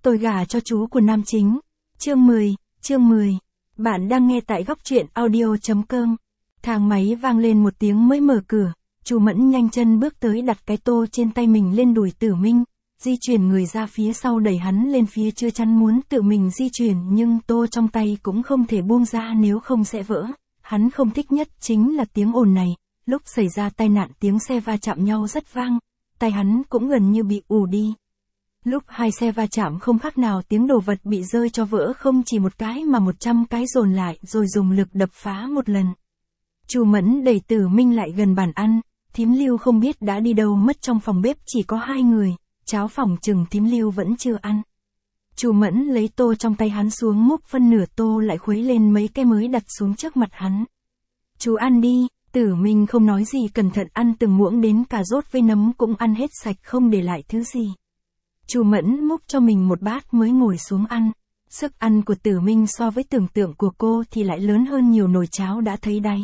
Tôi gả cho chú của nam chính. Chương 10. Bạn đang nghe tại góc truyện audio.com. Thang máy vang lên một tiếng mới mở cửa. Chu Mẫn nhanh chân bước tới đặt cái tô trên tay mình lên đùi Tử Minh, di chuyển người ra phía sau đẩy hắn lên phía chưa chắn muốn tự mình di chuyển nhưng tô trong tay cũng không thể buông ra nếu không sẽ vỡ. Hắn không thích nhất chính là tiếng ồn này. Lúc xảy ra tai nạn tiếng xe va chạm nhau rất vang, tay hắn cũng gần như bị ù đi. Lúc hai xe va chạm không khác nào tiếng đồ vật bị rơi cho vỡ không chỉ một cái mà 100 cái dồn lại rồi dùng lực đập phá một lần. Chu Mẫn đẩy Tử Minh lại gần bàn ăn, thím Lưu không biết đã đi đâu mất, trong phòng bếp chỉ có hai người, cháo phỏng chừng thím Lưu vẫn chưa ăn. Chu Mẫn lấy tô trong tay hắn xuống múc phân nửa tô lại khuấy lên mấy cái mới đặt xuống trước mặt hắn. Chú ăn đi. Tử Minh không nói gì cẩn thận ăn từng muỗng đến cà rốt với nấm cũng ăn hết sạch không để lại thứ gì. Chu Mẫn múc cho mình một bát mới ngồi xuống ăn. Sức ăn của Tử Minh so với tưởng tượng của cô thì lại lớn hơn nhiều, nồi cháo đã thấy đáy.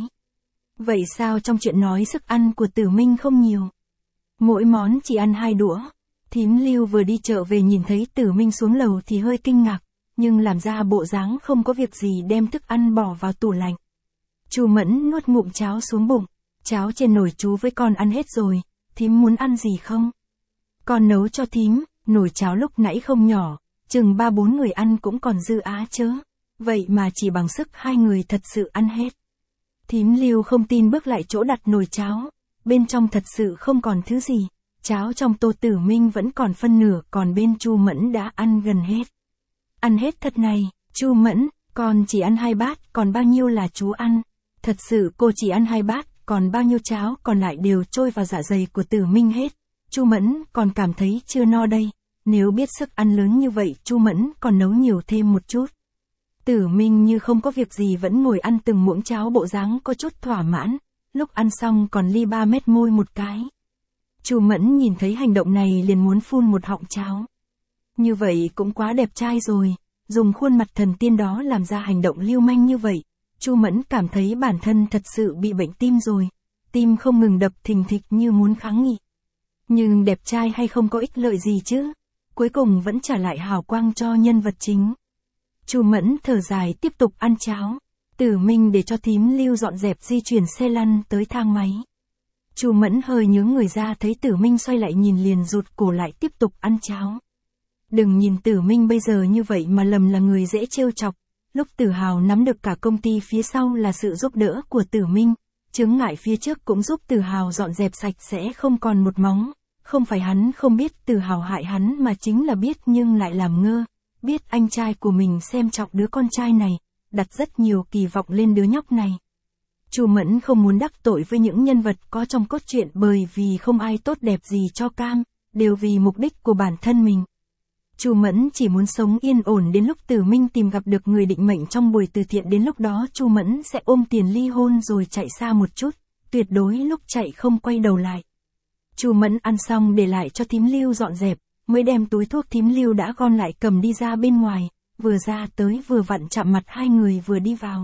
Vậy sao trong chuyện nói sức ăn của Tử Minh không nhiều? Mỗi món chỉ ăn 2 đũa. Thím Lưu vừa đi chợ về nhìn thấy Tử Minh xuống lầu thì hơi kinh ngạc, nhưng làm ra bộ dáng không có việc gì đem thức ăn bỏ vào tủ lạnh. Chu Mẫn nuốt ngụm cháo xuống bụng. Cháo trên nồi chú với con ăn hết rồi, thím muốn ăn gì không? Con nấu cho thím. Nồi cháo lúc nãy không nhỏ, chừng 3-4 người ăn cũng còn dư á chớ. Vậy mà chỉ bằng sức 2 người thật sự ăn hết. Thím Lưu không tin bước lại chỗ đặt nồi cháo. Bên trong thật sự không còn thứ gì. Cháo trong tô Tử Minh vẫn còn phân nửa, còn bên Chu Mẫn đã ăn gần hết. Ăn hết thật này, Chu Mẫn, con chỉ ăn 2 bát, còn bao nhiêu là chú ăn? Thật sự cô chỉ ăn 2 bát, còn bao nhiêu cháo còn lại đều trôi vào dạ dày của Tử Minh hết. Chu Mẫn còn cảm thấy chưa no đây. Nếu biết sức ăn lớn như vậy, Chu Mẫn còn nấu nhiều thêm một chút. Tử Minh như không có việc gì vẫn ngồi ăn từng muỗng cháo, bộ dáng có chút thỏa mãn. Lúc ăn xong còn li 3 mét môi một cái. Chu Mẫn nhìn thấy hành động này liền muốn phun một họng cháo. Như vậy cũng quá đẹp trai rồi. Dùng khuôn mặt thần tiên đó làm ra hành động lưu manh như vậy. Chu Mẫn cảm thấy bản thân thật sự bị bệnh tim rồi. Tim không ngừng đập thình thịch như muốn kháng nghị. Nhưng đẹp trai hay không có ích lợi gì chứ. Cuối cùng vẫn trả lại hào quang cho nhân vật chính. Chu Mẫn thở dài tiếp tục ăn cháo. Tử Minh để cho thím Lưu dọn dẹp di chuyển xe lăn tới thang máy. Chu Mẫn hơi nhướng người ra thấy Tử Minh xoay lại nhìn liền rụt cổ lại tiếp tục ăn cháo. Đừng nhìn Tử Minh bây giờ như vậy mà lầm là người dễ trêu chọc. Lúc Tử Hào nắm được cả công ty phía sau là sự giúp đỡ của Tử Minh. Chướng ngại phía trước cũng giúp Tử Hào dọn dẹp sạch sẽ không còn một móng. Không phải hắn không biết Tử Hào hại hắn mà chính là biết nhưng lại làm ngơ. Biết anh trai của mình xem trọng đứa con trai này, đặt rất nhiều kỳ vọng lên đứa nhóc này. Chu Mẫn không muốn đắc tội với những nhân vật có trong cốt truyện bởi vì không ai tốt đẹp gì cho cam, đều vì mục đích của bản thân mình. Chu Mẫn chỉ muốn sống yên ổn đến lúc Tử Minh tìm gặp được người định mệnh trong buổi từ thiện, đến lúc đó Chu Mẫn sẽ ôm tiền ly hôn rồi chạy xa một chút, tuyệt đối lúc chạy không quay đầu lại. Chu Mẫn ăn xong để lại cho thím Lưu dọn dẹp, mới đem túi thuốc thím Lưu đã gom lại cầm đi ra bên ngoài, vừa ra tới vừa vặn chạm mặt hai người vừa đi vào.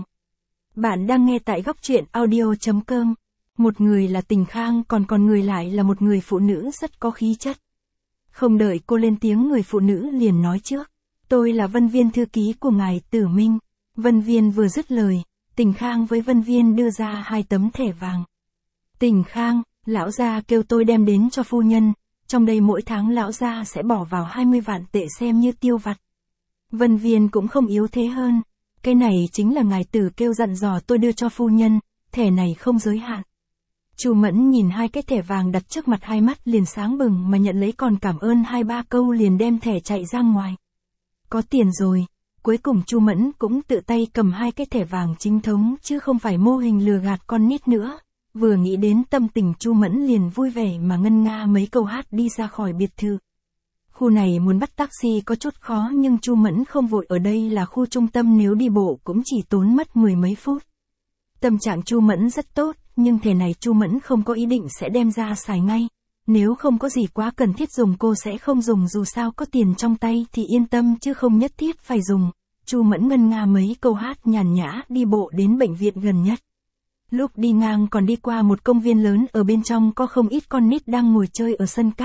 Bạn đang nghe tại góc truyện audio.com. Một người là Tình Khang, còn người lại là một người phụ nữ rất có khí chất. Không đợi cô lên tiếng, người phụ nữ liền nói trước. Tôi là Vân Viên, thư ký của ngài Tử Minh. Vân Viên vừa dứt lời, Tình Khang với Vân Viên đưa ra 2 tấm thẻ vàng. Tình Khang, lão gia kêu tôi đem đến cho phu nhân, trong đây mỗi tháng lão gia sẽ bỏ vào 20 vạn tệ xem như tiêu vặt. Vân Viên cũng không yếu thế hơn. Cái này chính là ngài Tử kêu dặn dò tôi đưa cho phu nhân, thẻ này không giới hạn. Chu Mẫn nhìn 2 cái thẻ vàng đặt trước mặt, hai mắt liền sáng bừng mà nhận lấy còn cảm ơn 2-3 câu liền đem thẻ chạy ra ngoài. Có tiền rồi, cuối cùng Chu Mẫn cũng tự tay cầm 2 cái thẻ vàng chính thống chứ không phải mô hình lừa gạt con nít nữa. Vừa nghĩ đến tâm tình Chu Mẫn liền vui vẻ mà ngân nga mấy câu hát đi ra khỏi biệt thự. Khu này muốn bắt taxi có chút khó nhưng Chu Mẫn không vội, ở đây là khu trung tâm, nếu đi bộ cũng chỉ tốn mất 10 mấy phút. Tâm trạng Chu Mẫn rất tốt, nhưng thẻ này Chu Mẫn không có ý định sẽ đem ra xài ngay. Nếu không có gì quá cần thiết dùng cô sẽ không dùng, dù sao có tiền trong tay thì yên tâm chứ không nhất thiết phải dùng. Chu Mẫn ngân nga mấy câu hát nhàn nhã đi bộ đến bệnh viện gần nhất. Lúc đi ngang còn đi qua một công viên lớn, ở bên trong có không ít con nít đang ngồi chơi ở sân cát.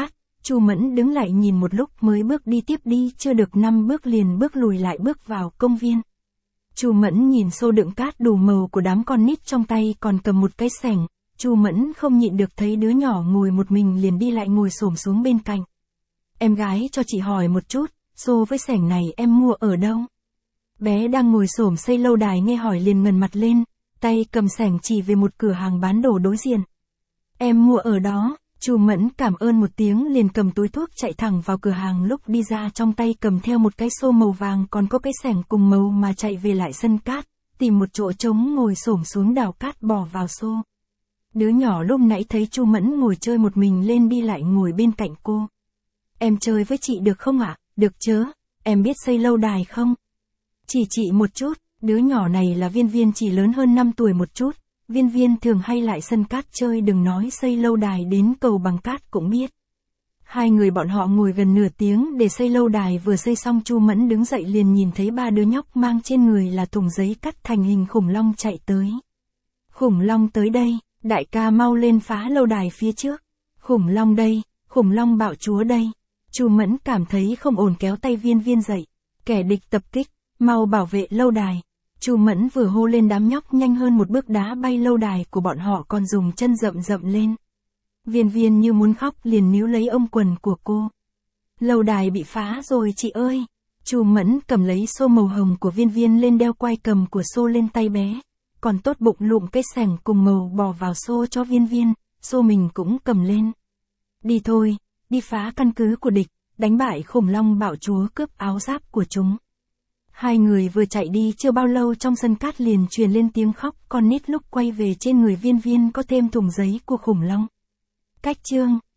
Chu Mẫn đứng lại nhìn một lúc mới bước đi tiếp đi, chưa được 5 bước liền bước lùi lại bước vào công viên. Chu Mẫn nhìn xô đựng cát đủ màu của đám con nít trong tay còn cầm một cái xẻng, Chu Mẫn không nhịn được thấy đứa nhỏ ngồi một mình liền đi lại ngồi xổm xuống bên cạnh. Em gái cho chị hỏi một chút, xô với xẻng này em mua ở đâu? Bé đang ngồi xổm xây lâu đài nghe hỏi liền ngẩng mặt lên, tay cầm xẻng chỉ về một cửa hàng bán đồ đối diện. Em mua ở đó. Chu Mẫn cảm ơn một tiếng liền cầm túi thuốc chạy thẳng vào cửa hàng, lúc đi ra trong tay cầm theo một cái xô màu vàng còn có cái xẻng cùng màu mà chạy về lại sân cát, tìm một chỗ trống ngồi xổm xuống đào cát bỏ vào xô. Đứa nhỏ lúc nãy thấy Chu Mẫn ngồi chơi một mình lên đi lại ngồi bên cạnh cô. Em chơi với chị được không ạ? Được chớ, em biết xây lâu đài không? Chỉ chị một chút, đứa nhỏ này là Viên Viên chỉ lớn hơn 5 tuổi một chút. Viên Viên thường hay lại sân cát chơi, đừng nói xây lâu đài đến cầu bằng cát cũng biết. Hai người bọn họ ngồi gần nửa tiếng để xây lâu đài, vừa xây xong Chu Mẫn đứng dậy liền nhìn thấy 3 đứa nhóc mang trên người là thùng giấy cắt thành hình khủng long chạy tới. Khủng long tới đây, đại ca mau lên phá lâu đài phía trước. Khủng long đây, khủng long bạo chúa đây. Chu Mẫn cảm thấy không ổn kéo tay Viên Viên dậy. Kẻ địch tập kích, mau bảo vệ lâu đài. Chu Mẫn vừa hô lên đám nhóc nhanh hơn một bước đá bay lâu đài của bọn họ còn dùng chân rậm rậm lên. Viên Viên như muốn khóc liền níu lấy ống quần của cô. Lâu đài bị phá rồi chị ơi. Chu Mẫn cầm lấy xô màu hồng của Viên Viên lên đeo quai cầm của xô lên tay bé. Còn tốt bụng lụm cái xẻng cùng màu bỏ vào xô cho Viên Viên, xô mình cũng cầm lên. Đi thôi, đi phá căn cứ của địch, đánh bại khủng long bạo chúa cướp áo giáp của chúng. Hai người vừa chạy đi chưa bao lâu trong sân cát liền truyền lên tiếng khóc con nít, lúc quay về trên người Viên Viên có thêm thùng giấy của khủng long. Cách chương